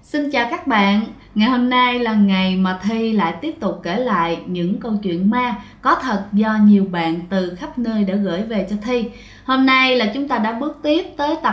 Xin chào các bạn, ngày hôm nay là ngày mà Thi lại tiếp tục kể lại những câu chuyện ma có thật do nhiều bạn từ khắp nơi đã gửi về cho Thi. Hôm nay là chúng ta đã bước tiếp tới tập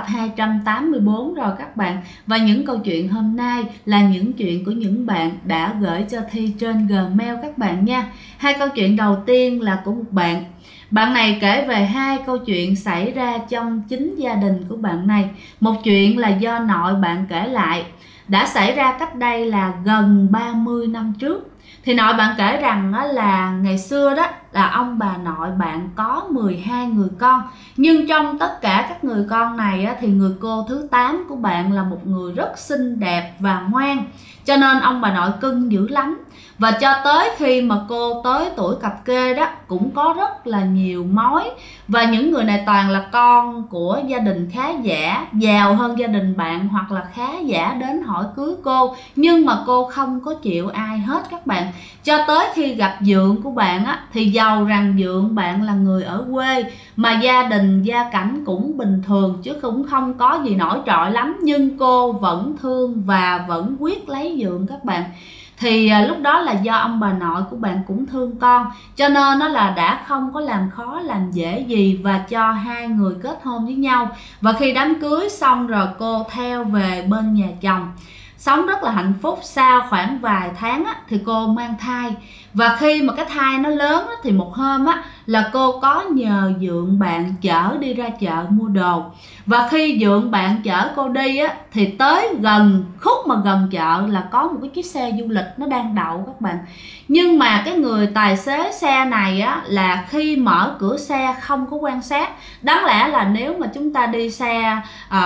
284 rồi các bạn. Và những câu chuyện hôm nay là những chuyện của những bạn đã gửi cho Thi trên Gmail các bạn nha. Hai câu chuyện đầu tiên là của một bạn. Bạn này kể về hai câu chuyện xảy ra trong chính gia đình của bạn này. Một chuyện là do nội bạn kể lại, đã xảy ra cách đây là gần 30 năm trước. Thì nội bạn kể rằng là ngày xưa đó là ông bà nội bạn có 12 người con. Nhưng trong tất cả các người con này thì người cô thứ 8 của bạn là một người rất xinh đẹp và ngoan. Cho nên ông bà nội cưng dữ lắm. Và cho tới khi mà cô tới tuổi cập kê đó cũng có rất là nhiều mối. Và những người này toàn là con của gia đình khá giả, giàu hơn gia đình bạn hoặc là khá giả đến hỏi cưới cô. Nhưng mà cô không có chịu ai hết các bạn. Cho tới khi gặp dượng của bạn thì giàu rằng dượng bạn là người ở quê mà gia đình gia cảnh cũng bình thường chứ cũng không có gì nổi trội lắm. Nhưng cô vẫn thương và vẫn quyết lấy dượng các bạn. Thì lúc đó là do ông bà nội của bạn cũng thương con, cho nên nó là đã không có làm khó làm dễ gì và cho hai người kết hôn với nhau. Và khi đám cưới xong rồi cô theo về bên nhà chồng, sống rất là hạnh phúc. Sau khoảng vài tháng thì cô mang thai. Và khi mà cái thai nó lớn thì một hôm là cô có nhờ dượng bạn chở đi ra chợ mua đồ. Và khi dượng bạn chở cô đi thì tới gần khúc mà gần chợ là có một cái chiếc xe du lịch nó đang đậu các bạn. Nhưng mà cái người tài xế xe này là khi mở cửa xe không có quan sát. Đáng lẽ là nếu mà chúng ta đi xe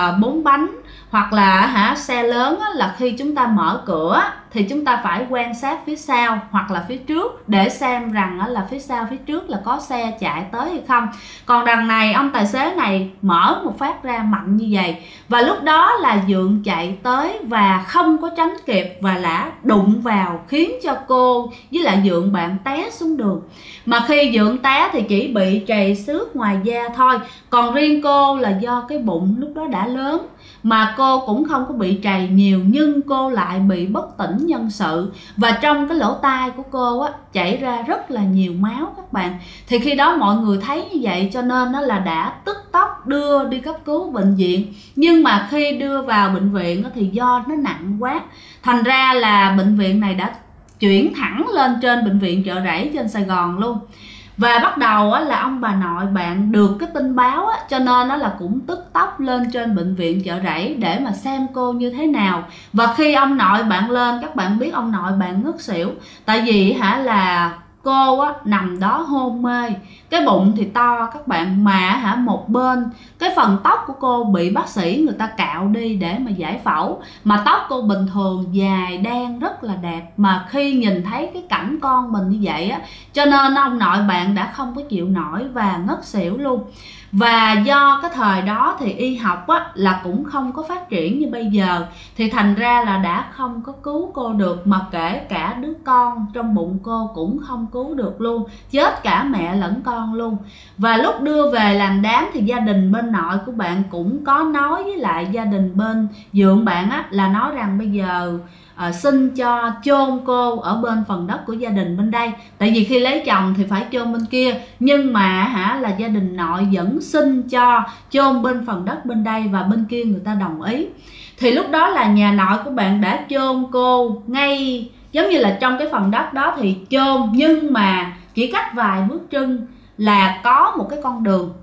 4 bánh hoặc là xe lớn là khi chúng ta mở cửa thì chúng ta phải quan sát phía sau hoặc là phía trước để xem rằng là phía sau phía trước là có xe chạy tới hay không. Còn đằng này ông tài xế này mở một phát ra mạnh như vậy. Và lúc đó là dượng chạy tới và không có tránh kịp và đã đụng vào, khiến cho cô với lại dượng bạn té xuống đường. Mà khi dượng té thì chỉ bị trầy xước ngoài da thôi. Còn riêng cô là do cái bụng lúc đó đã lớn mà cô cũng không có bị trầy nhiều, nhưng cô lại bị bất tỉnh nhân sự. Và trong cái lỗ tai của cô chảy ra rất là nhiều máu các bạn. Thì khi đó mọi người thấy như vậy cho nên nó là đã tức tốc đưa đi cấp cứu bệnh viện. Nhưng mà khi đưa vào bệnh viện thì do nó nặng quá, thành ra là bệnh viện này đã chuyển thẳng lên trên bệnh viện Chợ Rẫy trên Sài Gòn luôn. Và bắt đầu là ông bà nội bạn được cái tin báo cho nên nó là cũng tức tốc lên trên bệnh viện Chợ Rẫy để mà xem cô như thế nào. Và khi ông nội bạn lên, các bạn biết ông nội bạn ngất xỉu. Tại vì là cô nằm đó hôn mê, cái bụng thì to các bạn, mà một bên cái phần tóc của cô bị bác sĩ người ta cạo đi để mà giải phẫu. Mà tóc cô bình thường dài đen rất là đẹp, mà khi nhìn thấy cái cảnh con mình như vậy cho nên ông nội bạn đã không có chịu nổi và ngất xỉu luôn. Và do cái thời đó thì y học là cũng không có phát triển như bây giờ, thì thành ra là đã không có cứu cô được. Mà kể cả đứa con trong bụng cô cũng không cứu được luôn, chết cả mẹ lẫn con luôn. Và lúc đưa về làm đám thì gia đình bên nội của bạn cũng có nói với lại gia đình bên dượng bạn là nói rằng bây giờ xin cho chôn cô ở bên phần đất của gia đình bên đây. Tại vì khi lấy chồng thì phải chôn bên kia, nhưng mà là gia đình nội vẫn xin cho chôn bên phần đất bên đây và bên kia người ta đồng ý. Thì lúc đó là nhà nội của bạn đã chôn cô ngay giống như là trong cái phần đất đó thì chôn, nhưng mà chỉ cách vài bước chân là có một cái con đường.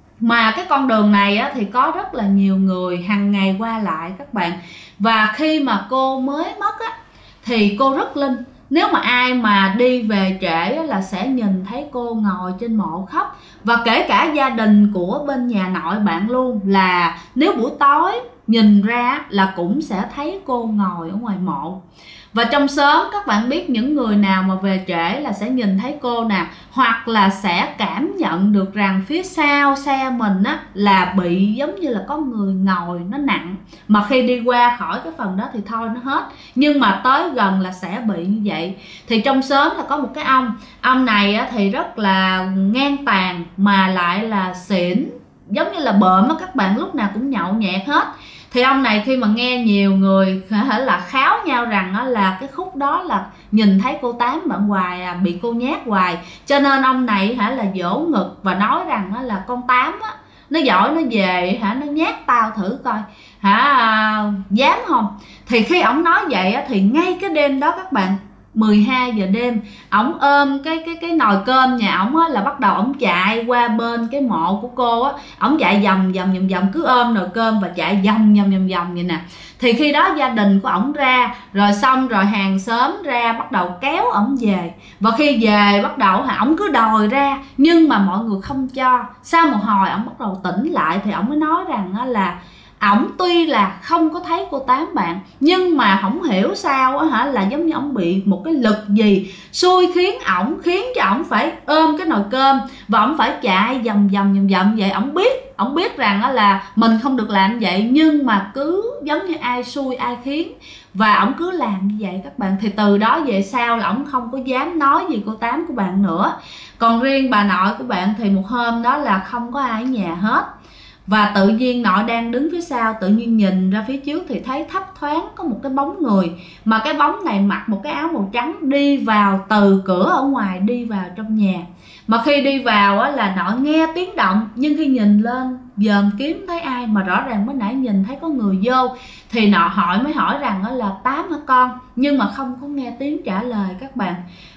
Mà cái con đường này thì có rất là nhiều người hàng ngày qua lại các bạn. Và khi mà cô mới mất thì cô rất linh. Nếu mà ai mà đi về trễ là sẽ nhìn thấy cô ngồi trên mộ khóc. Và kể cả gia đình của bên nhà nội bạn luôn, là nếu buổi tối nhìn ra là cũng sẽ thấy cô ngồi ở ngoài mộ. Và trong xóm các bạn biết những người nào mà về trễ là sẽ nhìn thấy cô nè, hoặc là sẽ cảm nhận được rằng phía sau xe mình là bị giống như là có người ngồi nó nặng. Mà khi đi qua khỏi cái phần đó thì thôi nó hết, nhưng mà tới gần là sẽ bị như vậy. Thì trong xóm là có một cái ông này thì rất là ngang tàn mà lại là xỉn, giống như là bợm các bạn, lúc nào cũng nhậu nhẹt hết. Thì ông này khi mà nghe nhiều người là kháo nhau rằng là cái khúc đó là nhìn thấy cô Tám bạn hoài bị cô nhát hoài, cho nên ông này là vỗ ngực và nói rằng là con Tám nó giỏi, nó về nó nhát tao thử coi dám không. Thì khi ổng nói vậy thì ngay cái đêm đó các bạn, 12 giờ đêm, ổng ôm cái nồi cơm nhà ổng là bắt đầu ổng chạy qua bên cái mộ của cô ổng chạy vòng cứ ôm nồi cơm và chạy vòng vậy nè. Thì khi đó gia đình của ổng ra rồi, xong rồi hàng xóm ra bắt đầu kéo ổng về, và khi về bắt đầu ổng cứ đòi ra nhưng mà mọi người không cho. Sau một hồi ổng bắt đầu tỉnh lại thì ổng mới nói rằng là ổng tuy là không có thấy cô Tám bạn, nhưng mà không hiểu sao là giống như ổng bị một cái lực gì xui khiến cho ổng phải ôm cái nồi cơm và ổng phải chạy vòng vậy. Ổng biết rằng là mình không được làm vậy, nhưng mà cứ giống như ai xui ai khiến, và ổng cứ làm như vậy các bạn. Thì từ đó về sau là ổng không có dám nói gì cô Tám của bạn nữa. Còn riêng bà nội của bạn thì một hôm đó là không có ai ở nhà hết, và tự nhiên nội đang đứng phía sau, tự nhiên nhìn ra phía trước thì thấy thấp thoáng có một cái bóng người, mà cái bóng này mặc một cái áo màu trắng đi vào từ cửa ở ngoài đi vào trong nhà. Mà khi đi vào là nội nghe tiếng động, nhưng khi nhìn lên dòm kiếm thấy ai, mà rõ ràng mới nãy nhìn thấy có người vô, thì nọ mới hỏi rằng là Tám hả con, nhưng mà không có nghe tiếng trả lời các bạn.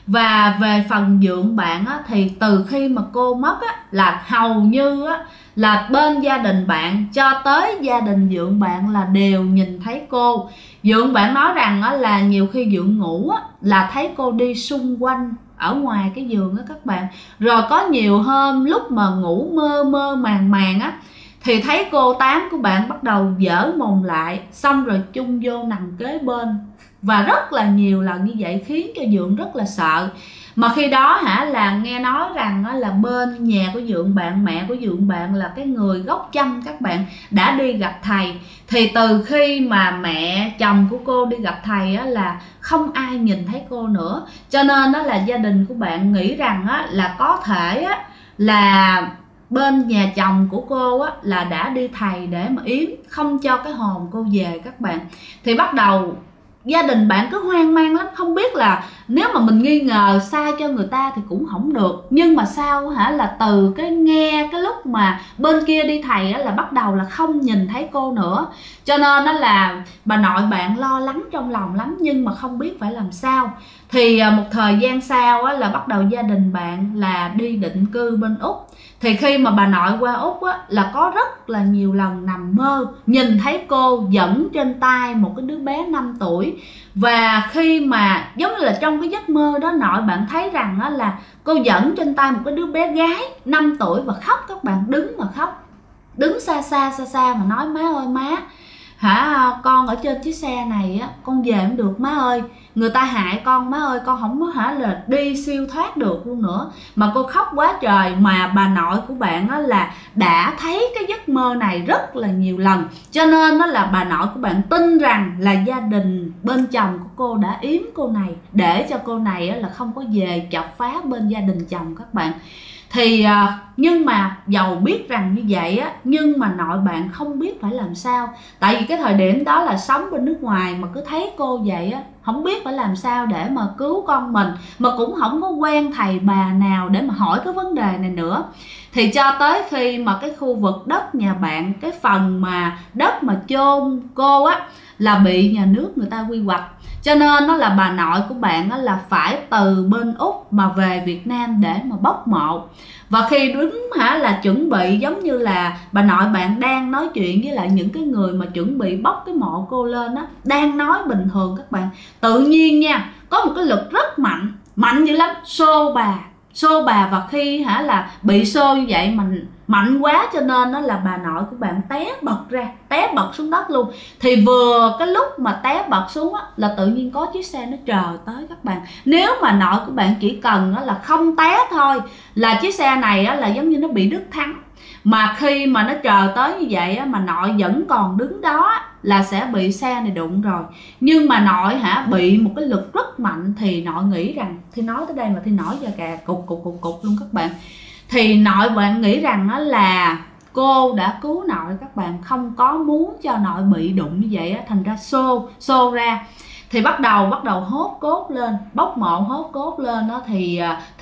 Và về phần dượng bạn thì từ khi mà cô mất là hầu như là bên gia đình bạn cho tới gia đình dượng bạn là đều nhìn thấy cô. Dượng bạn nói rằng là nhiều khi dượng ngủ là thấy cô đi xung quanh ở ngoài cái giường các bạn. Rồi có nhiều hôm lúc mà ngủ mơ màng thì thấy cô Tám của bạn bắt đầu dở mồm lại, xong rồi chung vô nằm kế bên, và rất là nhiều lần như vậy khiến cho dượng rất là sợ. Mà khi đó là nghe nói rằng là bên nhà của dượng bạn, mẹ của dượng bạn là cái người gốc Chăm các bạn, đã đi gặp thầy. Thì từ khi mà mẹ chồng của cô đi gặp thầy là không ai nhìn thấy cô nữa, cho nên là gia đình của bạn nghĩ rằng là có thể là bên nhà chồng của cô là đã đi thầy để mà yếm, không cho cái hồn cô về các bạn. Thì bắt đầu gia đình bạn cứ hoang mang lắm, không biết là nếu mà mình nghi ngờ sai cho người ta thì cũng không được, nhưng mà sao là từ cái nghe cái lúc mà bên kia đi thầy là bắt đầu là không nhìn thấy cô nữa. Cho nên là bà nội bạn lo lắng trong lòng lắm, nhưng mà không biết phải làm sao. Thì một thời gian sau là bắt đầu gia đình bạn là đi định cư bên Úc. Thì khi mà bà nội qua Úc là có rất là nhiều lần nằm mơ nhìn thấy cô dẫn trên tay một cái đứa bé 5 tuổi. Và khi mà giống như là trong cái giấc mơ đó, nội bạn thấy rằng là cô dẫn trên tay một cái đứa bé gái 5 tuổi và khóc các bạn, đứng mà khóc, đứng xa xa mà nói má ơi má, con ở trên chiếc xe này con về không được má ơi, người ta hại con má ơi, con không có là đi siêu thoát được luôn nữa. Mà cô khóc quá trời. Mà bà nội của bạn là đã thấy cái giấc mơ này rất là nhiều lần, cho nên là bà nội của bạn tin rằng là gia đình bên chồng của cô đã yếm cô này để cho cô này là không có về chọc phá bên gia đình chồng các bạn. Thì nhưng mà dầu biết rằng như vậy nhưng mà nội bạn không biết phải làm sao. Tại vì cái thời điểm đó là sống bên nước ngoài mà cứ thấy cô vậy không biết phải làm sao để mà cứu con mình, mà cũng không có quen thầy bà nào để mà hỏi cái vấn đề này nữa. Thì cho tới khi mà cái khu vực đất nhà bạn, cái phần mà đất mà chôn cô là bị nhà nước người ta quy hoạch, cho nên là bà nội của bạn là phải từ bên Úc mà về Việt Nam để mà bốc mộ. Và khi đứng là chuẩn bị, giống như là bà nội bạn đang nói chuyện với lại những cái người mà chuẩn bị bốc cái mộ cô lên đang nói bình thường các bạn, tự nhiên nha có một cái lực rất mạnh dữ lắm, xô bà. Và khi là bị xô như vậy mình mạnh quá, cho nên là bà nội của bạn té bật xuống đất luôn. Thì vừa cái lúc mà té bật xuống là tự nhiên có chiếc xe nó chờ tới các bạn. Nếu mà nội của bạn chỉ cần là không té thôi là chiếc xe này là giống như nó bị đứt thắng. Mà khi mà nó chờ tới như vậy mà nội vẫn còn đứng đó là sẽ bị xe này đụng rồi. Nhưng mà nội bị một cái lực rất mạnh, thì nội nghĩ rằng, thì nói tới đây mà thì nổi da gà cục luôn các bạn. Thì nội bạn nghĩ rằng là cô đã cứu nội các bạn, không có muốn cho nội bị đụng như vậy á, thành ra xô ra. Thì bắt đầu hốt cốt lên, bóc mộ hốt cốt lên đó, thì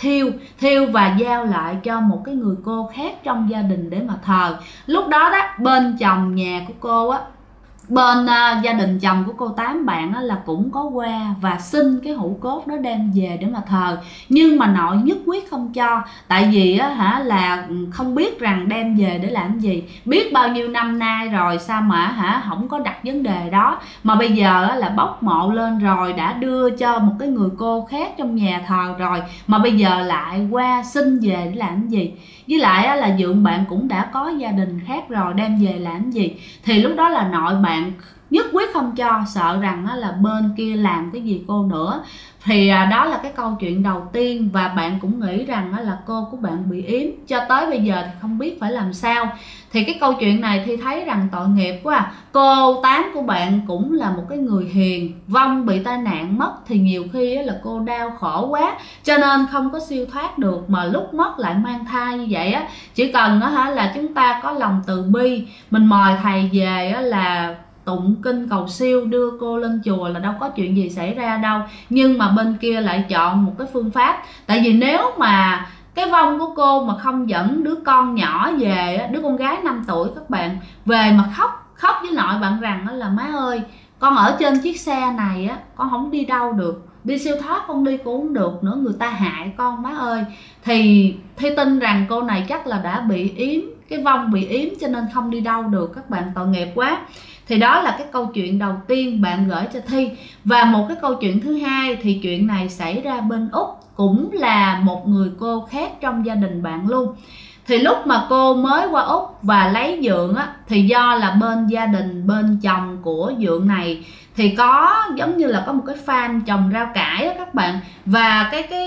thiêu và giao lại cho một cái người cô khác trong gia đình để mà thờ. Lúc đó bên chồng nhà của cô á, bên gia đình chồng của cô Tám bạn á, là cũng có qua và xin cái hũ cốt đó đem về để mà thờ, nhưng mà nội nhất quyết không cho. Tại vì á là không biết rằng đem về để làm gì, biết bao nhiêu năm nay rồi sao mà không có đặt vấn đề đó, mà bây giờ á, là bóc mộ lên rồi, đã đưa cho một cái người cô khác trong nhà thờ rồi, mà bây giờ lại qua xin về để làm gì. Với lại á, là dượng bạn cũng đã có gia đình khác rồi, đem về làm gì. Thì lúc đó là nội bạn nhất quyết không cho, sợ rằng á, là bên kia làm cái gì cô nữa. Thì đó là cái câu chuyện đầu tiên, và bạn cũng nghĩ rằng á, là cô của bạn bị yếm. Cho tới bây giờ thì không biết phải làm sao. Thì cái câu chuyện này Thi thấy rằng tội nghiệp quá à. Cô Tám của bạn cũng là một cái người hiền, vong bị tai nạn mất thì nhiều khi á, là cô đau khổ quá cho nên không có siêu thoát được, mà lúc mất lại mang thai như vậy á, chỉ cần á, là chúng ta có lòng từ bi, mình mời thầy về á, là tụng kinh cầu siêu đưa cô lên chùa là đâu có chuyện gì xảy ra đâu. Nhưng mà bên kia lại chọn một cái phương pháp, tại vì nếu mà cái vong của cô mà không dẫn đứa con nhỏ về, đứa con gái 5 tuổi các bạn, về mà khóc với nội bạn rằng là má ơi, con ở trên chiếc xe này á, con không đi đâu được, đi siêu thoát con đi cũng không được nữa, người ta hại con má ơi. Thì tin rằng cô này chắc là đã bị yếm, cái vong bị yếm cho nên không đi đâu được các bạn, tội nghiệp quá. Thì đó là cái câu chuyện đầu tiên bạn gửi cho Thi. Và một cái câu chuyện thứ hai thì chuyện này xảy ra bên Úc, cũng là một người cô khác trong gia đình bạn luôn. Thì lúc mà cô mới qua Úc và lấy dượng á, thì do là bên gia đình, bên chồng của dượng này thì có giống như là có một cái farm trồng rau cải á các bạn. Và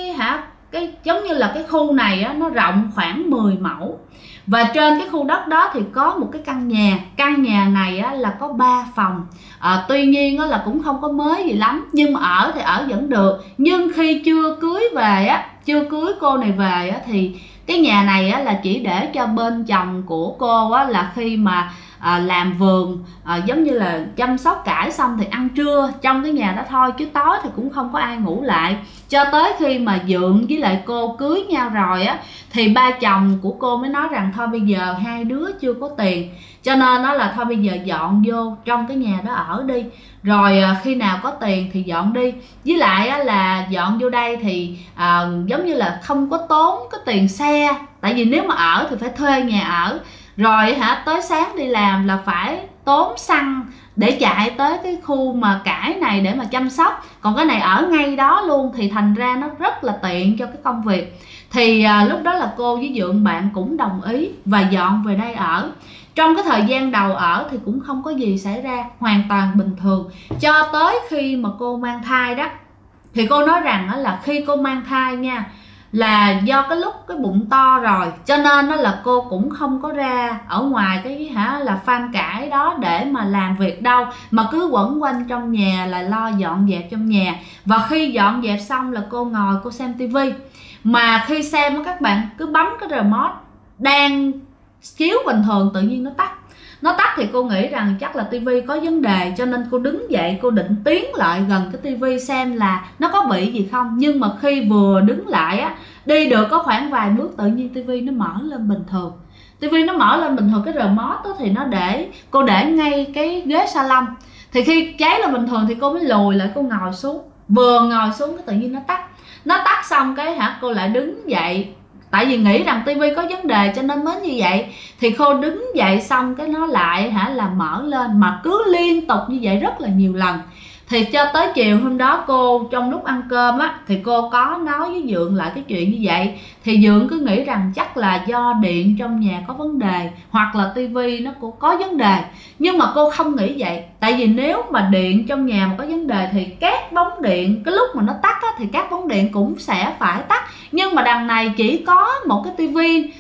cái giống như là cái khu này á, nó rộng khoảng 10 mẫu. Và trên cái khu đất đó thì có một cái căn nhà này á, là có 3 phòng. Tuy nhiên á, là cũng không có mới gì lắm, nhưng mà ở thì ở vẫn được. Nhưng khi chưa cưới cô này về á, thì cái nhà này á, là chỉ để cho bên chồng của cô á, là khi mà làm vườn, giống như là chăm sóc cải xong thì ăn trưa trong cái nhà đó thôi, chứ tối thì cũng không có ai ngủ lại. Cho tới khi mà dượng với lại cô cưới nhau rồi á, thì ba chồng của cô mới nói rằng thôi bây giờ hai đứa chưa có tiền, cho nên nó là thôi bây giờ dọn vô trong cái nhà đó ở đi, rồi khi nào có tiền thì dọn đi. Với lại á, là dọn vô đây thì giống như là không có tốn cái tiền xe, tại vì nếu mà ở thì phải thuê nhà ở, rồi tới sáng đi làm là phải tốn xăng để chạy tới cái khu mà cải này để mà chăm sóc. Còn cái này ở ngay đó luôn thì thành ra nó rất là tiện cho cái công việc. Thì lúc đó là cô với dượng bạn cũng đồng ý và dọn về đây ở. Trong cái thời gian đầu ở thì cũng không có gì xảy ra, hoàn toàn bình thường. Cho tới khi mà cô mang thai đó, thì cô nói rằng là khi cô mang thai nha, là do cái lúc cái bụng to rồi, cho nên đó là cô cũng không có ra ở ngoài cái là farm cải đó để mà làm việc đâu, mà cứ quẩn quanh trong nhà là lo dọn dẹp trong nhà. Và khi dọn dẹp xong là cô ngồi cô xem tivi, mà khi xem các bạn cứ bấm cái remote đang chiếu bình thường, tự nhiên nó tắt thì cô nghĩ rằng chắc là tivi có vấn đề, cho nên cô đứng dậy cô định tiến lại gần cái tivi xem là nó có bị gì không. Nhưng mà khi vừa đứng lại á, đi được có khoảng vài bước tự nhiên tivi nó mở lên bình thường. Cái remote đó thì cô để ngay cái ghế salon. Thì khi cháy là bình thường thì cô mới lùi lại, cô ngồi xuống. Vừa ngồi xuống cái tự nhiên nó tắt xong cái cô lại đứng dậy, tại vì nghĩ rằng tivi có vấn đề cho nên mới như vậy. Thì cô đứng dậy xong cái nó lại là mở lên, mà cứ liên tục như vậy rất là nhiều lần. Thì cho tới chiều hôm đó cô trong lúc ăn cơm á, thì cô có nói với dượng lại cái chuyện như vậy. Thì dượng cứ nghĩ rằng chắc là do điện trong nhà có vấn đề, hoặc là tivi nó cũng có vấn đề. Nhưng mà cô không nghĩ vậy, tại vì nếu mà điện trong nhà mà có vấn đề thì các bóng điện cái lúc mà nó tắt á, thì các bóng điện cũng sẽ phải tắt. Nhưng mà đằng này chỉ có một cái tivi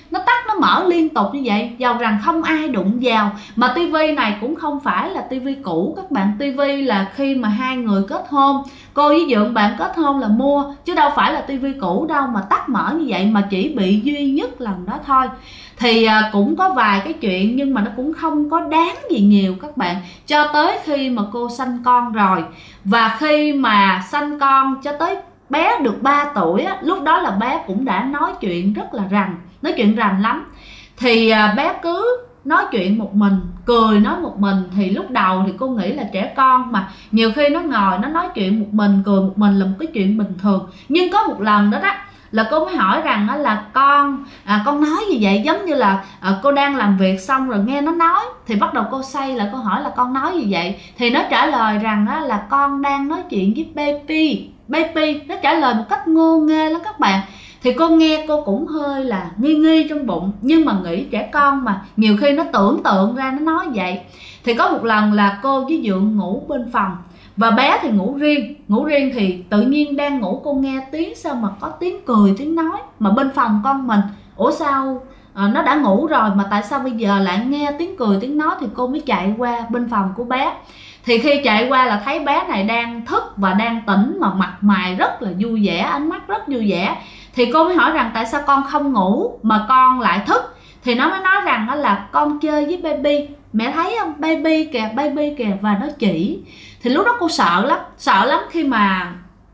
nó tắt nó mở liên tục như vậy, dầu rằng không ai đụng vào. Mà tivi này cũng không phải là tivi cũ các bạn, tivi là khi mà hai người kết hôn, cô với Dượng bạn kết hôn là mua, chứ đâu phải là tivi cũ đâu mà tắt mở như vậy, mà chỉ bị duy nhất lần đó thôi. Thì cũng có vài cái chuyện nhưng mà nó cũng không có đáng gì nhiều các bạn, cho tới khi mà cô sanh con rồi. Và khi mà sanh con cho tới bé được 3 tuổi á, lúc đó là bé cũng đã nói chuyện rất là rành, nói chuyện rành lắm. Thì bé cứ nói chuyện một mình, cười nói một mình. Thì lúc đầu thì cô nghĩ là trẻ con mà, nhiều khi nó ngồi nó nói chuyện một mình, cười một mình là một cái chuyện bình thường. Nhưng có một lần đó là cô mới hỏi rằng là con nói gì vậy, giống như là cô đang làm việc xong rồi nghe nó nói. Thì bắt đầu cô xoay lại cô hỏi là con nói gì vậy, thì nó trả lời rằng là con đang nói chuyện với baby. Nó trả lời một cách ngô nghê lắm các bạn. Thì cô nghe cô cũng hơi là nghi trong bụng, nhưng mà nghĩ trẻ con mà, nhiều khi nó tưởng tượng ra nó nói vậy. Thì có một lần là cô với Dượng ngủ bên phòng, và bé thì ngủ riêng thì tự nhiên đang ngủ cô nghe tiếng sao mà có tiếng cười tiếng nói mà bên phòng con mình. Ủa sao nó đã ngủ rồi mà tại sao bây giờ lại nghe tiếng cười tiếng nói? Thì cô mới chạy qua bên phòng của bé. Thì khi chạy qua là thấy bé này đang thức và đang tỉnh, mà mặt mày rất là vui vẻ, ánh mắt rất vui vẻ. Thì cô mới hỏi rằng tại sao con không ngủ mà con lại thức? Thì nó mới nói rằng là con chơi với baby, mẹ thấy không, baby kìa, và nó chỉ. Thì lúc đó cô sợ lắm khi mà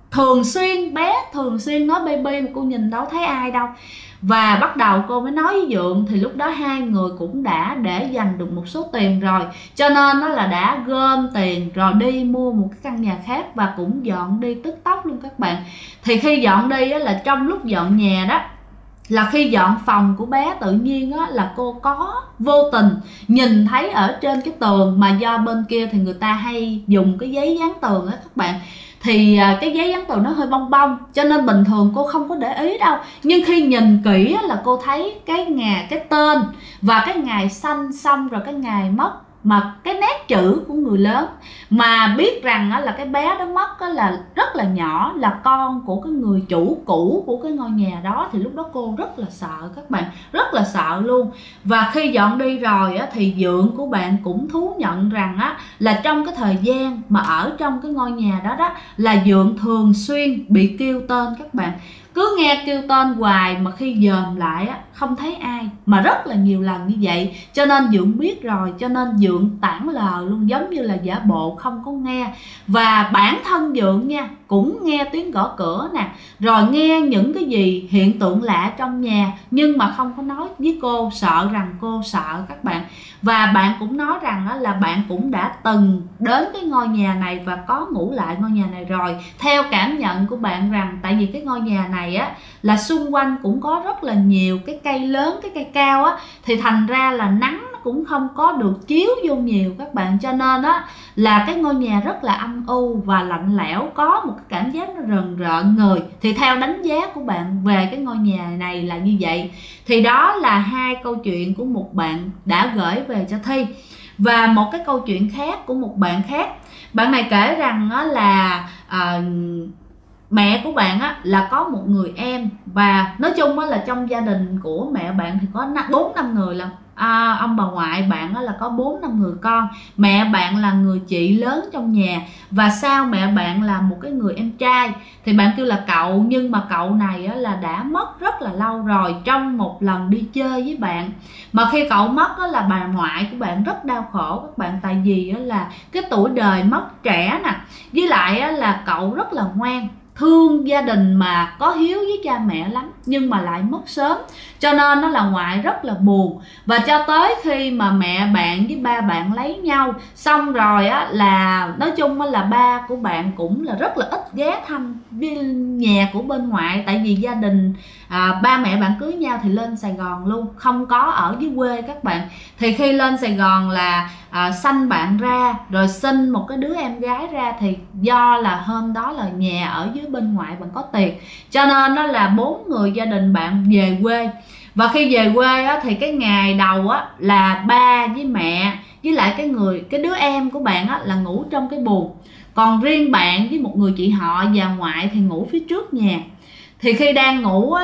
bé thường xuyên nói baby mà cô nhìn đâu thấy ai đâu. Và bắt đầu cô mới nói với Dượng, thì lúc đó hai người cũng đã để dành được một số tiền rồi, cho nên nó là đã gom tiền rồi đi mua một cái căn nhà khác và cũng dọn đi tức tốc luôn các bạn. Thì khi dọn đi là trong lúc dọn nhà đó, là khi dọn phòng của bé, tự nhiên là cô có vô tình nhìn thấy ở trên cái tường, mà do bên kia thì người ta hay dùng cái giấy dán tường các bạn, thì cái giấy dán tường nó hơi bong bong, cho nên bình thường cô không có để ý đâu. Nhưng khi nhìn kỹ là cô thấy cái tên và cái ngày sanh, xong rồi cái ngày mất, mà cái nét chữ của người lớn, mà biết rằng là cái bé đó mất là rất là nhỏ, là con của cái người chủ cũ của cái ngôi nhà đó. Thì lúc đó cô rất là sợ các bạn, rất là sợ luôn. Và khi dọn đi rồi thì Dượng của bạn cũng thú nhận rằng là trong cái thời gian mà ở trong cái ngôi nhà đó là Dượng thường xuyên bị kêu tên các bạn, cứ nghe kêu tên hoài, mà khi dòm lại không thấy ai, mà rất là nhiều lần như vậy. Cho nên Dượng biết rồi, cho nên Dượng tản lờ luôn, giống như là giả bộ không có nghe. Và bản thân Dượng nha, cũng nghe tiếng gõ cửa nè, rồi nghe những cái gì hiện tượng lạ trong nhà, nhưng mà không có nói với cô, sợ rằng cô sợ các bạn. Và bạn cũng nói rằng là bạn cũng đã từng đến cái ngôi nhà này và có ngủ lại ngôi nhà này rồi. Theo cảm nhận của bạn rằng tại vì cái ngôi nhà này là xung quanh cũng có rất là nhiều cái cây lớn, cái cây cao thì thành ra là nắng nó cũng không có được chiếu vô nhiều các bạn, cho nên là cái ngôi nhà rất là âm u và lạnh lẽo, có một cái cảm giác nó rờn rợn người. Thì theo đánh giá của bạn về cái ngôi nhà này là như vậy. Thì đó là hai câu chuyện của một bạn đã gửi về cho Thi. Và một cái câu chuyện khác của một bạn khác, bạn này kể rằng là mẹ của bạn là có một người em, và nói chung là trong gia đình của mẹ bạn thì có 4-5 người lận. Ông bà ngoại bạn là có 4-5 người con. Mẹ bạn là người chị lớn trong nhà, và sau mẹ bạn là một cái người em trai. Thì bạn kêu là cậu, nhưng mà cậu này là đã mất rất là lâu rồi, trong một lần đi chơi với bạn. Mà khi cậu mất là bà ngoại của bạn rất đau khổ các bạn, tại vì là cái tuổi đời mất trẻ nè, với lại là cậu rất là ngoan, thương gia đình mà có hiếu với cha mẹ lắm, nhưng mà lại mất sớm, cho nên nó là ngoại rất là buồn. Và cho tới khi mà mẹ bạn với ba bạn lấy nhau xong rồi là nói chung là ba của bạn cũng là rất là ít ghé thăm nhà của bên ngoại, tại vì gia đình ba mẹ bạn cưới nhau thì lên Sài Gòn luôn, không có ở dưới quê các bạn. Thì khi lên Sài Gòn là sanh bạn ra, rồi sinh một cái đứa em gái ra, thì do là hôm đó là nhà ở dưới bên ngoại bạn có tiền, cho nên đó là 4 người gia đình bạn về quê. Và khi về quê thì cái ngày đầu là ba với mẹ với lại cái đứa em của bạn là ngủ trong cái buồng, còn riêng bạn với một người chị họ và ngoại thì ngủ phía trước nhà. Thì khi đang ngủ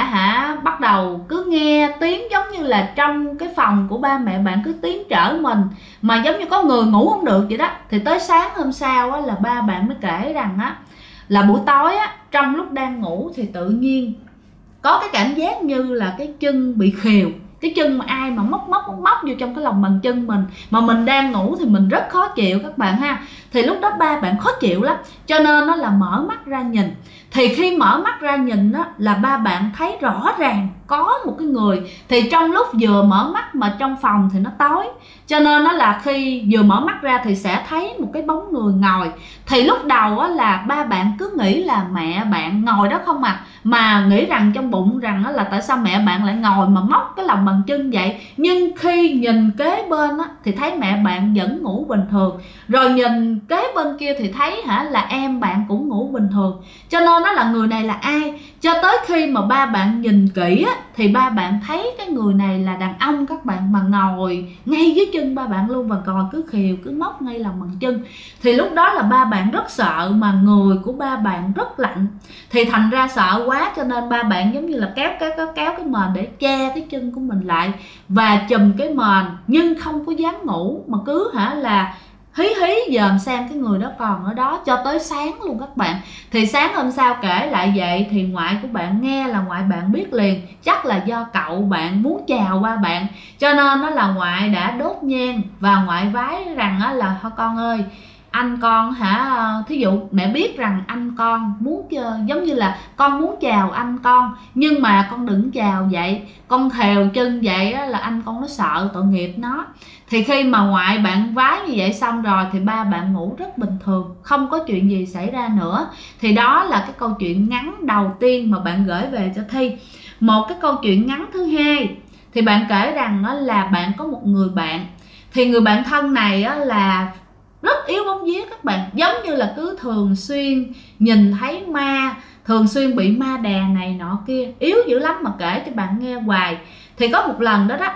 là bắt đầu cứ nghe tiếng giống như là trong cái phòng của ba mẹ bạn cứ tiếng trở mình, mà giống như có người ngủ không được vậy đó. Thì tới sáng hôm sau là ba bạn mới kể rằng là buổi tối trong lúc đang ngủ thì tự nhiên có cái cảm giác như là cái chân bị khều, cái chân mà ai mà móc vô trong cái lòng bàn chân mình, mà mình đang ngủ thì mình rất khó chịu các bạn ha. Thì lúc đó ba bạn khó chịu lắm, cho nên nó là mở mắt ra nhìn. Thì khi mở mắt ra nhìn là ba bạn thấy rõ ràng có một cái người. Thì trong lúc vừa mở mắt mà trong phòng thì nó tối, cho nên nó là khi vừa mở mắt ra thì sẽ thấy một cái bóng người ngồi. Thì lúc đầu là ba bạn cứ nghĩ là mẹ bạn ngồi đó không mà nghĩ rằng trong bụng rằng là tại sao mẹ bạn lại ngồi mà móc cái lòng bàn chân vậy. Nhưng khi nhìn kế bên thì thấy mẹ bạn vẫn ngủ bình thường, rồi nhìn kế bên kia thì thấy là em bạn cũng ngủ bình thường. Cho nên nó là người này là ai. Cho tới khi mà ba bạn nhìn kỹ thì ba bạn thấy cái người này là đàn ông các bạn, mà ngồi ngay dưới chân ba bạn luôn, và còn cứ khều cứ móc ngay lòng bàn chân. Thì lúc đó là ba bạn rất sợ, mà người của ba bạn rất lạnh. Thì thành ra sợ quá cho nên ba bạn giống như là kéo cái mền để che cái chân của mình lại và chùm cái mền, nhưng không có dám ngủ mà cứ là hí dòm xem cái người đó còn ở đó cho tới sáng luôn các bạn. Thì sáng hôm sau kể lại vậy thì ngoại của bạn nghe là ngoại bạn biết liền, chắc là do cậu bạn muốn chào ba bạn, cho nên nó là ngoại đã đốt nhang và ngoại vái rằng là thôi con ơi, anh con thí dụ mẹ biết rằng anh con muốn giống như là con muốn chào anh con, nhưng mà con đừng chào vậy, con thèo chân vậy là anh con nó sợ tội nghiệp nó. Thì khi mà ngoại bạn vái như vậy xong rồi thì ba bạn ngủ rất bình thường, không có chuyện gì xảy ra nữa. Thì đó là cái câu chuyện ngắn đầu tiên mà bạn gửi về cho Thi. Một cái câu chuyện ngắn thứ hai thì bạn kể rằng là bạn có một người bạn, thì người bạn thân này là rất yếu bóng vía các bạn, giống như là cứ thường xuyên nhìn thấy ma, thường xuyên bị ma đè này nọ kia, yếu dữ lắm mà kể cho bạn nghe hoài. Thì có một lần đó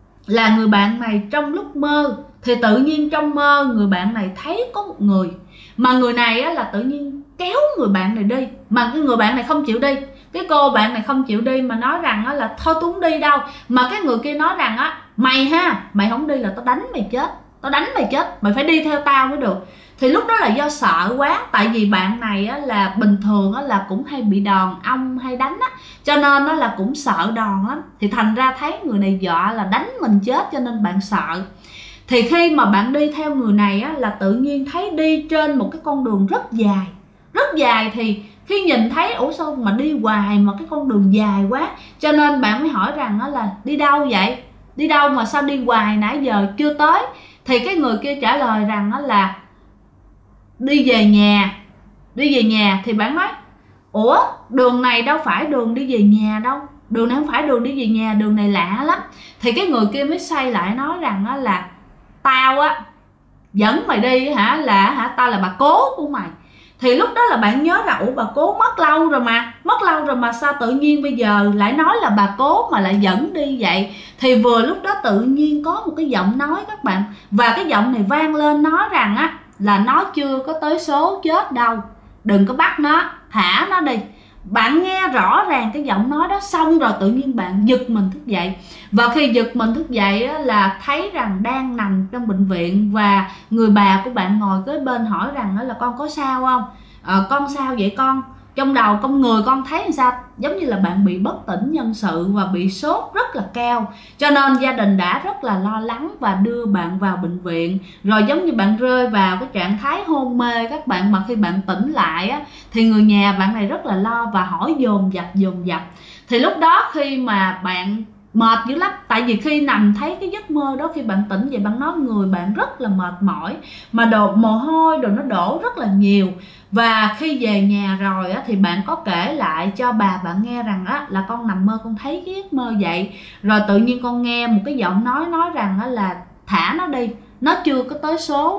là người bạn này trong lúc mơ thì tự nhiên trong mơ người bạn này thấy có một người, mà người này là tự nhiên kéo người bạn này đi, mà cái người bạn này không chịu đi. Cái cô bạn này không chịu đi mà nói rằng là thôi tôi không đi đâu, mà cái người kia nói rằng mày không đi là tao đánh mày chết, mày phải đi theo tao mới được. Thì lúc đó là do sợ quá, tại vì bạn này là bình thường là cũng hay bị đòn ông hay đánh cho nên nó là cũng sợ đòn lắm. Thì thành ra thấy người này dọa là đánh mình chết cho nên bạn sợ. Thì khi mà bạn đi theo người này là tự nhiên thấy đi trên một cái con đường rất dài. Thì khi nhìn thấy ủa sao mà đi hoài mà cái con đường dài quá, cho nên bạn mới hỏi rằng là đi đâu vậy, đi đâu mà sao đi hoài nãy giờ chưa tới. Thì cái người kia trả lời rằng là đi về nhà. Thì bạn nói ủa đường này đâu phải đường đi về nhà đâu, đường này không phải đường đi về nhà, đường này lạ lắm. Thì cái người kia mới xoay lại nói rằng là tao dẫn mày đi tao là bà cố của mày. Thì lúc đó là bạn nhớ ra ủa bà cố mất lâu rồi mà sao tự nhiên bây giờ lại nói là bà cố mà lại dẫn đi vậy. Thì vừa lúc đó tự nhiên có một cái giọng nói các bạn, và cái giọng này vang lên nói rằng là nó chưa có tới số chết đâu, đừng có bắt nó, thả nó đi. Bạn nghe rõ ràng cái giọng nói đó xong rồi tự nhiên bạn giật mình thức dậy. Và khi giật mình thức dậy là thấy rằng đang nằm trong bệnh viện, và người bà của bạn ngồi kế bên hỏi rằng là con có sao không? Con sao vậy con? Trong đầu con người con thấy làm sao? Giống như là bạn bị bất tỉnh nhân sự và bị sốt rất là cao. Cho nên gia đình đã rất là lo lắng và đưa bạn vào bệnh viện. Rồi giống như bạn rơi vào cái trạng thái hôn mê các bạn, mà khi bạn tỉnh lại thì người nhà bạn này rất là lo và hỏi dồn dập. Thì lúc đó khi mà bạn mệt dữ lắm, tại vì khi nằm thấy cái giấc mơ đó, khi bạn tỉnh vậy bạn nói người bạn rất là mệt mỏi, mà mồ hôi nó đổ rất là nhiều. Và khi về nhà rồi thì bạn có kể lại cho bà bạn nghe rằng là con nằm mơ con thấy cái giấc mơ vậy, rồi tự nhiên con nghe một cái giọng nói rằng là thả nó đi, nó chưa có tới số đâu,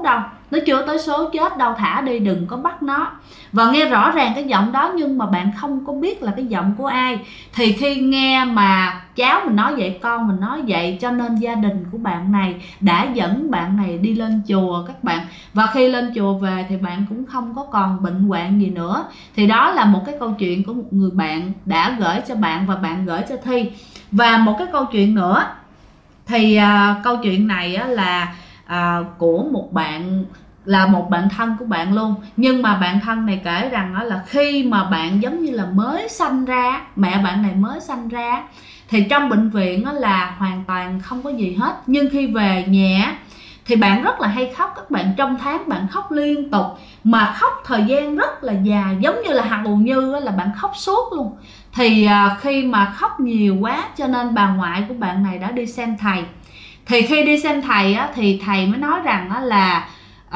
nó chưa tới số chết đâu, thả đi đừng có bắt nó. Và nghe rõ ràng cái giọng đó nhưng mà bạn không có biết là cái giọng của ai. Thì khi nghe mà cháu mình nói vậy, con mình nói vậy, cho nên gia đình của bạn này đã dẫn bạn này đi lên chùa các bạn. Và khi lên chùa về thì bạn cũng không có còn bệnh hoạn gì nữa. Thì đó là một cái câu chuyện của một người bạn đã gửi cho bạn và bạn gửi cho Thi. Và một cái câu chuyện nữa thì câu chuyện này là của một bạn, là một bạn thân của bạn luôn. Nhưng mà bạn thân này kể rằng là khi mà bạn giống như là mới sanh ra, mẹ bạn này mới sanh ra, thì trong bệnh viện là hoàn toàn không có gì hết. Nhưng khi về nhà thì bạn rất là hay khóc các bạn. Trong tháng bạn khóc liên tục, mà khóc thời gian rất là dài, giống như là hầu như là bạn khóc suốt luôn. Thì khi mà khóc nhiều quá cho nên bà ngoại của bạn này đã đi xem thầy. Thì khi đi xem thầy thì thầy mới nói rằng là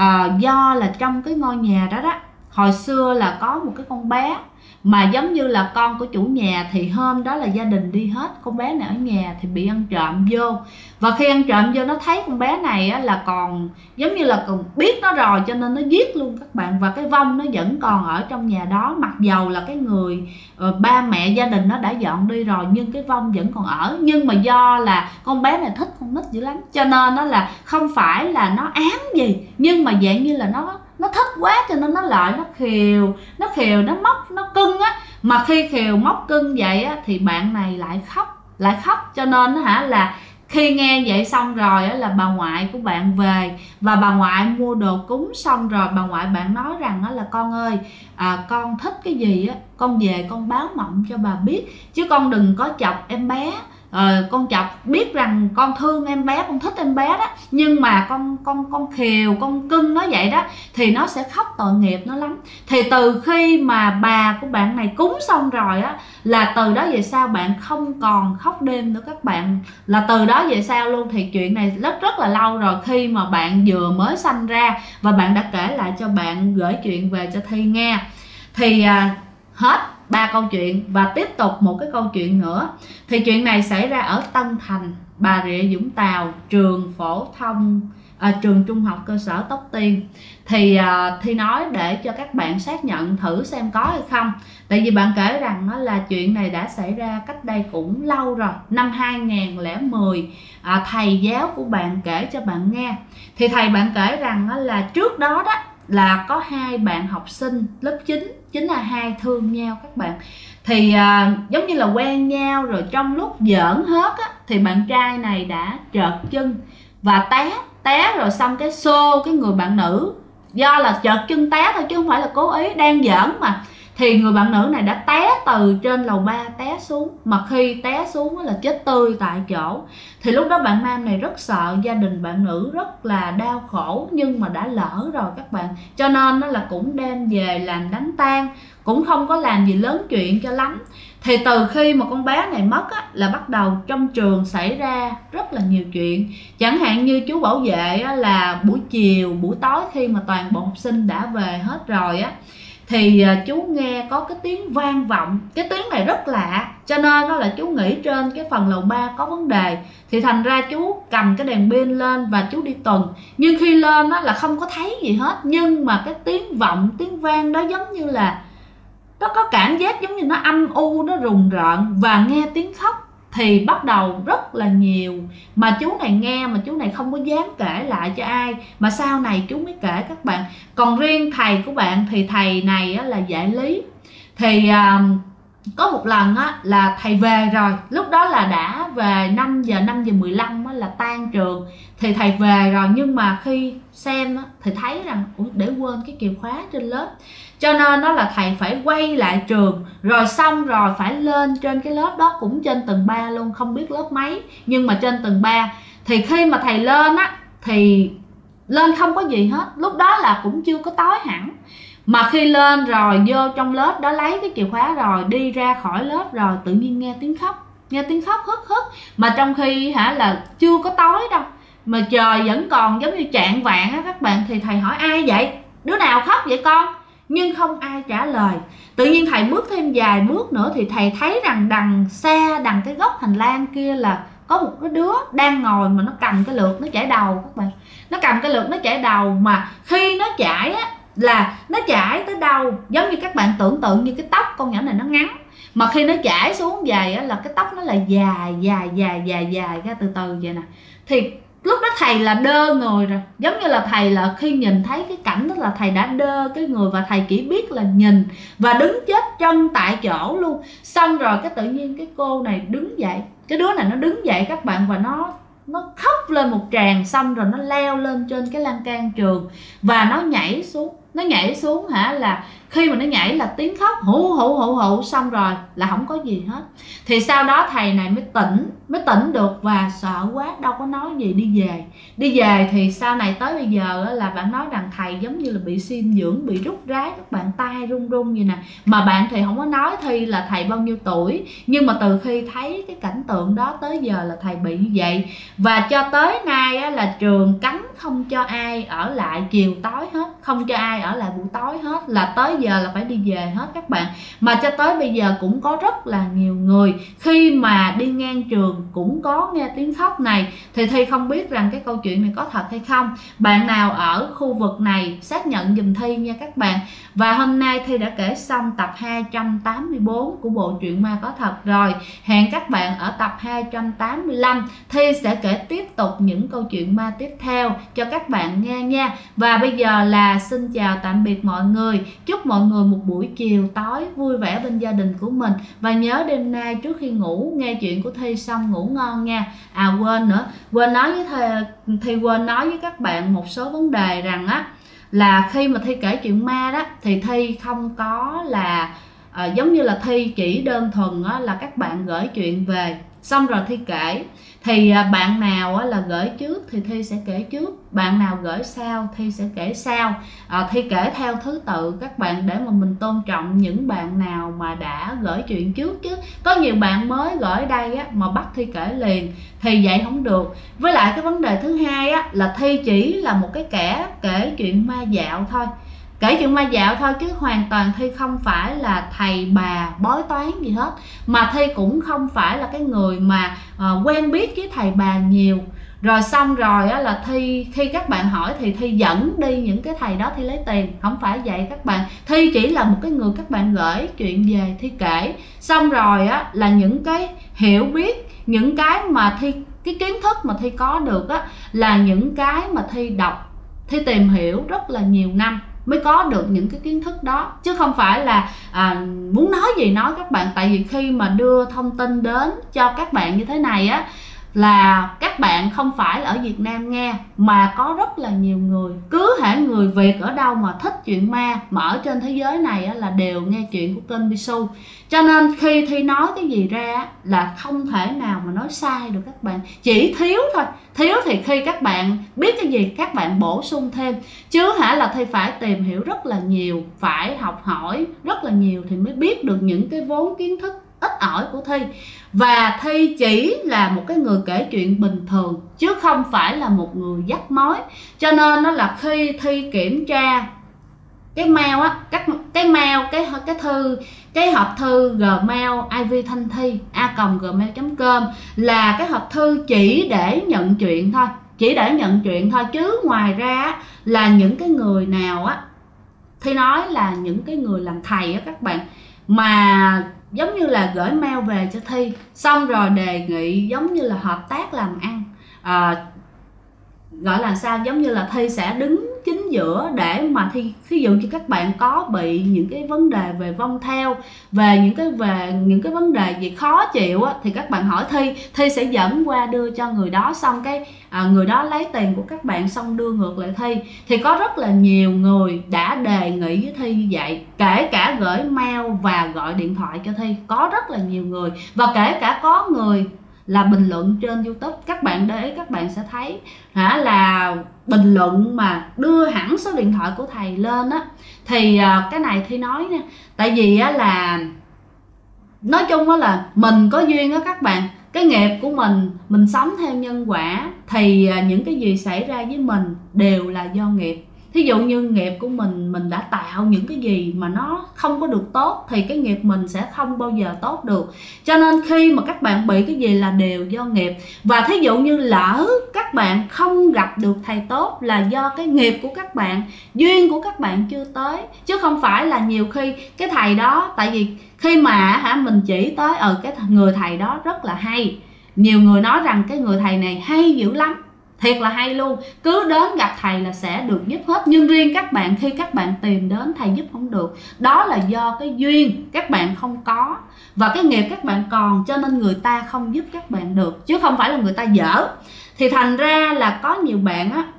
do là trong cái ngôi nhà đó đó, hồi xưa là có một cái con bé mà giống như là con của chủ nhà. Thì hôm đó là gia đình đi hết, con bé này ở nhà thì bị ăn trộm vô. Và khi ăn trộm vô nó thấy con bé này là còn giống như là còn biết nó rồi, cho nên nó giết luôn các bạn. Và cái vong nó vẫn còn ở trong nhà đó, mặc dầu là cái người ba mẹ gia đình nó đã dọn đi rồi, nhưng cái vong vẫn còn ở. Nhưng mà do là con bé này thích con nít dữ lắm, cho nên nó là không phải là nó ám gì, nhưng mà dạng như là nó thích quá cho nên nó lại nó khều nó móc nó cưng á. Mà khi khều móc cưng vậy thì bạn này lại khóc. Cho nên là khi nghe vậy xong rồi là bà ngoại của bạn về, và bà ngoại mua đồ cúng xong rồi bà ngoại bạn nói rằng là con ơi, con thích cái gì con về con báo mộng cho bà biết, chứ con đừng có chọc em bé. Con chọc, biết rằng con thương em bé, con thích em bé đó, nhưng mà con khều, con cưng nó vậy đó thì nó sẽ khóc tội nghiệp nó lắm. Thì từ khi mà bà của bạn này cúng xong rồi là từ đó về sau bạn không còn khóc đêm nữa các bạn. Là từ đó về sau luôn. Thì chuyện này rất là lâu rồi, khi mà bạn vừa mới sanh ra và bạn đã kể lại cho bạn, gửi chuyện về cho Thi nghe. Thì hết 3 câu chuyện và tiếp tục một cái câu chuyện nữa. Thì chuyện này xảy ra ở Tân Thành, Bà Rịa Vũng Tàu, trường phổ thông trường trung học cơ sở Tóc Tiên. Thì Thi nói để cho các bạn xác nhận thử xem có hay không. Tại vì bạn kể rằng là chuyện này đã xảy ra cách đây cũng lâu rồi, năm 2010. Thầy giáo của bạn kể cho bạn nghe. Thì thầy bạn kể rằng là trước đó đó là có 2 bạn học sinh lớp 9, chính là 2 thương nhau các bạn. Thì giống như là quen nhau rồi, trong lúc giỡn hết thì bạn trai này đã trợt chân và té rồi xong cái xô cái người bạn nữ. Do là trợt chân té thôi chứ không phải là cố ý, đang giỡn mà. Thì người bạn nữ này đã té từ trên lầu 3 té xuống, mà khi té xuống là chết tươi tại chỗ. Thì lúc đó bạn nam này rất sợ, gia đình bạn nữ rất là đau khổ, nhưng mà đã lỡ rồi các bạn, cho nên là cũng đem về làm đám tang, cũng không có làm gì lớn chuyện cho lắm. Thì từ khi mà con bé này mất là bắt đầu trong trường xảy ra rất là nhiều chuyện. Chẳng hạn như chú bảo vệ là buổi chiều buổi tối khi mà toàn bộ học sinh đã về hết rồi thì chú nghe có cái tiếng vang vọng. Cái tiếng này rất lạ, cho nên là chú nghĩ trên cái phần lầu 3 có vấn đề. Thì thành ra chú cầm cái đèn pin lên và chú đi tuần. Nhưng khi lên là không có thấy gì hết, nhưng mà cái tiếng vọng, tiếng vang đó giống như là nó có cảm giác giống như nó âm u, nó rùng rợn. Và nghe tiếng khóc thì bắt đầu rất là nhiều. Mà chú này nghe mà chú này không có dám kể lại cho ai, mà sau này chú mới kể các bạn. Còn riêng thầy của bạn thì thầy này là dạy lý. Thì có một lần là thầy về rồi, lúc đó là đã về 5 giờ 15 là tan trường. Thì thầy về rồi, nhưng mà khi xem thì thấy rằng để quên cái chìa khóa trên lớp, cho nên đó là thầy phải quay lại trường, rồi xong rồi phải lên trên cái lớp đó, cũng trên tầng 3 luôn, không biết lớp mấy nhưng mà trên tầng 3. Thì khi mà thầy lên thì lên không có gì hết, lúc đó là cũng chưa có tối hẳn. Mà khi lên rồi vô trong lớp đó lấy cái chìa khóa rồi đi ra khỏi lớp rồi, tự nhiên nghe tiếng khóc hức hức. Mà trong khi là chưa có tối đâu, mà trời vẫn còn giống như chạng vạng các bạn. Thì thầy hỏi ai vậy, đứa nào khóc vậy con? Nhưng không ai trả lời. Tự nhiên thầy bước thêm vài bước nữa thì thầy thấy rằng đằng xa, đằng cái góc hành lang kia là có một cái đứa đang ngồi mà nó cầm cái lược nó chải đầu các bạn. Nó cầm cái lược nó chải đầu, mà khi nó chải á là nó chải tới đâu giống như các bạn tưởng tượng như cái tóc con nhỏ này nó ngắn, mà khi nó chải xuống dài á là cái tóc nó là dài ra từ từ vậy nè. Thì lúc đó thầy là đơ người rồi, giống như là thầy là khi nhìn thấy cái cảnh đó là thầy đã đơ cái người, và thầy chỉ biết là nhìn và đứng chết chân tại chỗ luôn. Xong rồi cái tự nhiên cái cô này đứng dậy, cái đứa này nó đứng dậy các bạn, và nó khóc lên một tràng. Xong rồi nó leo lên trên cái lan can trường và nó nhảy xuống. Nó nhảy xuống hả, là khi mà nó nhảy là tiếng khóc hụ, xong rồi là không có gì hết. Thì sau đó thầy này mới tỉnh được và sợ quá, đâu có nói gì, đi về. Thì sau này tới bây giờ là bạn nói rằng thầy giống như là bị xiêm dưỡng, bị rút rái, các bạn tay run vậy nè. Mà bạn thì không có nói Thi là thầy bao nhiêu tuổi, nhưng mà từ khi thấy cái cảnh tượng đó tới giờ là thầy bị như vậy. Và cho tới nay là trường cấm không cho ai ở lại chiều tối hết, không cho ai ở lại buổi tối hết, là tới giờ là phải đi về hết các bạn. Mà cho tới bây giờ cũng có rất là nhiều người khi mà đi ngang trường cũng có nghe tiếng khóc này. Thì Thi không biết rằng cái câu chuyện này có thật hay không. Bạn nào ở khu vực này xác nhận giùm Thi nha các bạn. Và hôm nay Thi đã kể xong tập 284 của bộ truyện ma có thật rồi. Hẹn các bạn ở tập 285. Thi sẽ kể tiếp tục những câu chuyện ma tiếp theo cho các bạn nghe nha. Và bây giờ là xin chào tạm biệt mọi người. Chúc mọi người một buổi chiều tối vui vẻ bên gia đình của mình. Và nhớ đêm nay trước khi ngủ nghe chuyện của Thi xong ngủ ngon nha. À quên nữa, quên nói với Thi quên nói với các bạn một số vấn đề rằng á, là khi mà Thi kể chuyện ma đó thì Thi không có là giống như là Thi chỉ đơn thuần là các bạn gửi chuyện về xong rồi Thi kể. Thì bạn nào là gửi trước thì Thi sẽ kể trước, bạn nào gửi sau Thi sẽ kể sau. Thi kể theo thứ tự các bạn, để mà mình tôn trọng những bạn nào mà đã gửi chuyện trước. Chứ có nhiều bạn mới gửi đây á, mà bắt Thi kể liền thì vậy không được. Với lại cái vấn đề thứ hai á, là Thi chỉ là một cái kẻ kể chuyện ma dạo thôi, kể chuyện ma dạo thôi, chứ hoàn toàn Thi không phải là thầy bà bói toán gì hết. Mà Thi cũng không phải là cái người mà quen biết với thầy bà nhiều. Rồi xong rồi á, là Thi khi các bạn hỏi thì Thi dẫn đi những cái thầy đó Thi lấy tiền. Không phải vậy các bạn. Thi chỉ là một cái người các bạn gửi chuyện về Thi kể. Xong rồi á, là những cái hiểu biết, những cái mà Thi, cái kiến thức mà Thi có được á, là những cái mà Thi đọc, Thi tìm hiểu rất là nhiều năm mới có được những cái kiến thức đó. Chứ không phải là muốn nói gì nói các bạn. Tại vì khi mà đưa thông tin đến cho các bạn như thế này á, là các bạn không phải ở Việt Nam nghe, mà có rất là nhiều người, cứ hễ người Việt ở đâu mà thích chuyện ma mà ở trên thế giới này á, là đều nghe chuyện của kênh Bisu. Cho nên khi Thi nói cái gì ra là không thể nào mà nói sai được các bạn. Chỉ thiếu thôi, thiếu thì khi các bạn biết cái gì các bạn bổ sung thêm. Chứ là Thi phải tìm hiểu rất là nhiều, phải học hỏi rất là nhiều thì mới biết được những cái vốn kiến thức ít ỏi của Thi. Và Thi chỉ là một cái người kể chuyện bình thường, chứ không phải là một người dắt mối. Cho nên đó là khi Thi kiểm tra cái mail á, cái mail, cái thư, cái hộp thư Gmail ivthanhthi@gmail.com là cái hộp thư chỉ để nhận chuyện thôi, chỉ để nhận chuyện thôi. Chứ ngoài ra là những cái người nào á, Thi nói là những cái người làm thầy á các bạn, mà giống như là gửi mail về cho Thi xong rồi đề nghị giống như là hợp tác làm ăn, gọi là sao, giống như là Thi sẽ đứng chính giữa để mà Thi, ví dụ như các bạn có bị những cái vấn đề về vong theo, về những cái vấn đề gì khó chịu á, thì các bạn hỏi Thi sẽ dẫn qua đưa cho người đó, xong cái người đó lấy tiền của các bạn xong đưa ngược lại Thi. Thì có rất là nhiều người đã đề nghị với Thi như vậy, kể cả gửi mail và gọi điện thoại cho Thi, có rất là nhiều người. Và kể cả có người là bình luận trên YouTube, các bạn để ý các bạn sẽ thấy là bình luận mà đưa hẳn số điện thoại của thầy lên á. Thì cái này Thi nói nha, tại vì là nói chung là mình có duyên á các bạn, cái nghiệp của mình sống theo nhân quả, thì những cái gì xảy ra với mình đều là do nghiệp. thí dụ như nghiệp của mình đã tạo những cái gì mà nó không có được tốt thì cái nghiệp mình sẽ không bao giờ tốt được. Cho nên khi mà các bạn bị cái gì là đều do nghiệp. Và thí dụ như lỡ các bạn không gặp được thầy tốt là do cái nghiệp của các bạn, duyên của các bạn chưa tới, chứ không phải là nhiều khi cái thầy đó, tại vì khi mà mình chỉ tới cái người thầy đó rất là hay, nhiều người nói rằng cái người thầy này hay dữ lắm, thiệt là hay luôn, cứ đến gặp thầy là sẽ được giúp hết. Nhưng riêng các bạn, khi các bạn tìm đến thầy giúp không được, đó là do cái duyên các bạn không có và cái nghiệp các bạn còn, cho nên người ta không giúp các bạn được, chứ không phải là người ta dở. Thì thành ra là có nhiều bạn á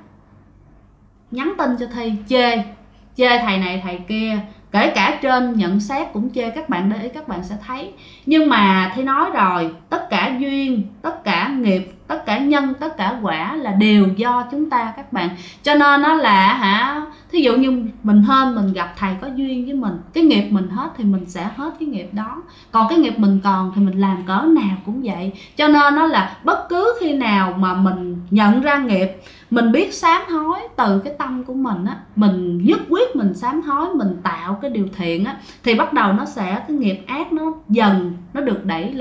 nhắn tin cho Thi chê thầy này thầy kia, kể cả trên nhận xét cũng chê. Các bạn để ý các bạn sẽ thấy. Nhưng mà Thi nói rồi, tất cả duyên, tất cả nghiệp, tất cả nhân, tất cả quả là đều do chúng ta các bạn. Cho nên nó là thí dụ như mình gặp thầy có duyên với mình, cái nghiệp mình hết thì mình sẽ hết cái nghiệp đó. Còn cái nghiệp mình còn thì mình làm cỡ nào cũng vậy. Cho nên nó là bất cứ khi nào mà mình nhận ra nghiệp, mình biết sám hối từ cái tâm của mình á, mình nhất quyết mình sám hối, mình tạo cái điều thiện á, thì bắt đầu nó sẽ, cái nghiệp ác nó dần nó được đẩy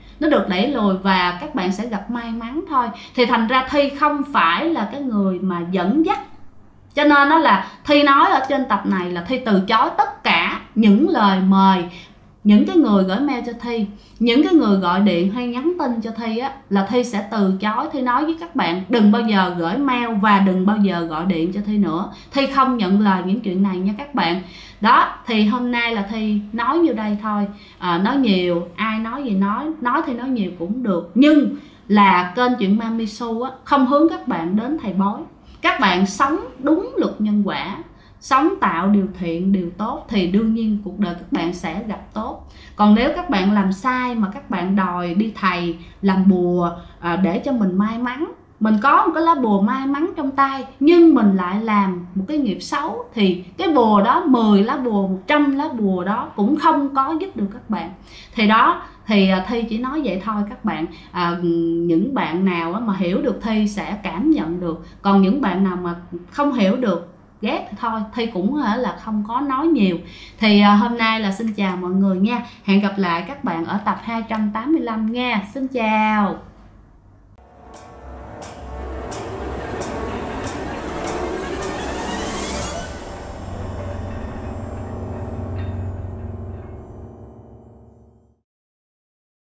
lùi, và các bạn sẽ gặp may mắn thôi. Thì thành ra Thi không phải là cái người mà dẫn dắt. Cho nên nó là Thi nói ở trên tập này là Thi từ chối tất cả những lời mời. Những cái người gửi mail cho Thi, những cái người gọi điện hay nhắn tin cho Thi á, là Thi sẽ từ chối. Thi nói với các bạn đừng bao giờ gửi mail và đừng bao giờ gọi điện cho Thi nữa. Thi không nhận lời những chuyện này nha các bạn. Đó, thì hôm nay là Thi nói như đây thôi. Nói nhiều, ai nói gì nói Thi nói nhiều cũng được. Nhưng là kênh Chuyện Ma Misu á, không hướng các bạn đến thầy bói. Các bạn sống đúng luật nhân quả, sống tạo điều thiện, điều tốt thì đương nhiên cuộc đời các bạn sẽ gặp tốt. Còn nếu các bạn làm sai mà các bạn đòi đi thầy làm bùa để cho mình may mắn, mình có một cái lá bùa may mắn trong tay nhưng mình lại làm một cái nghiệp xấu, thì cái bùa đó 10 lá bùa, 100 lá bùa đó cũng không có giúp được các bạn. Thì đó, thì Thi chỉ nói vậy thôi các bạn. Những bạn nào mà hiểu được Thi sẽ cảm nhận được, còn những bạn nào mà không hiểu được, ghét thì thôi, Thi cũng là không có nói nhiều. Thì hôm nay là xin chào mọi người nha. Hẹn gặp lại các bạn ở tập 285 nha. Xin chào.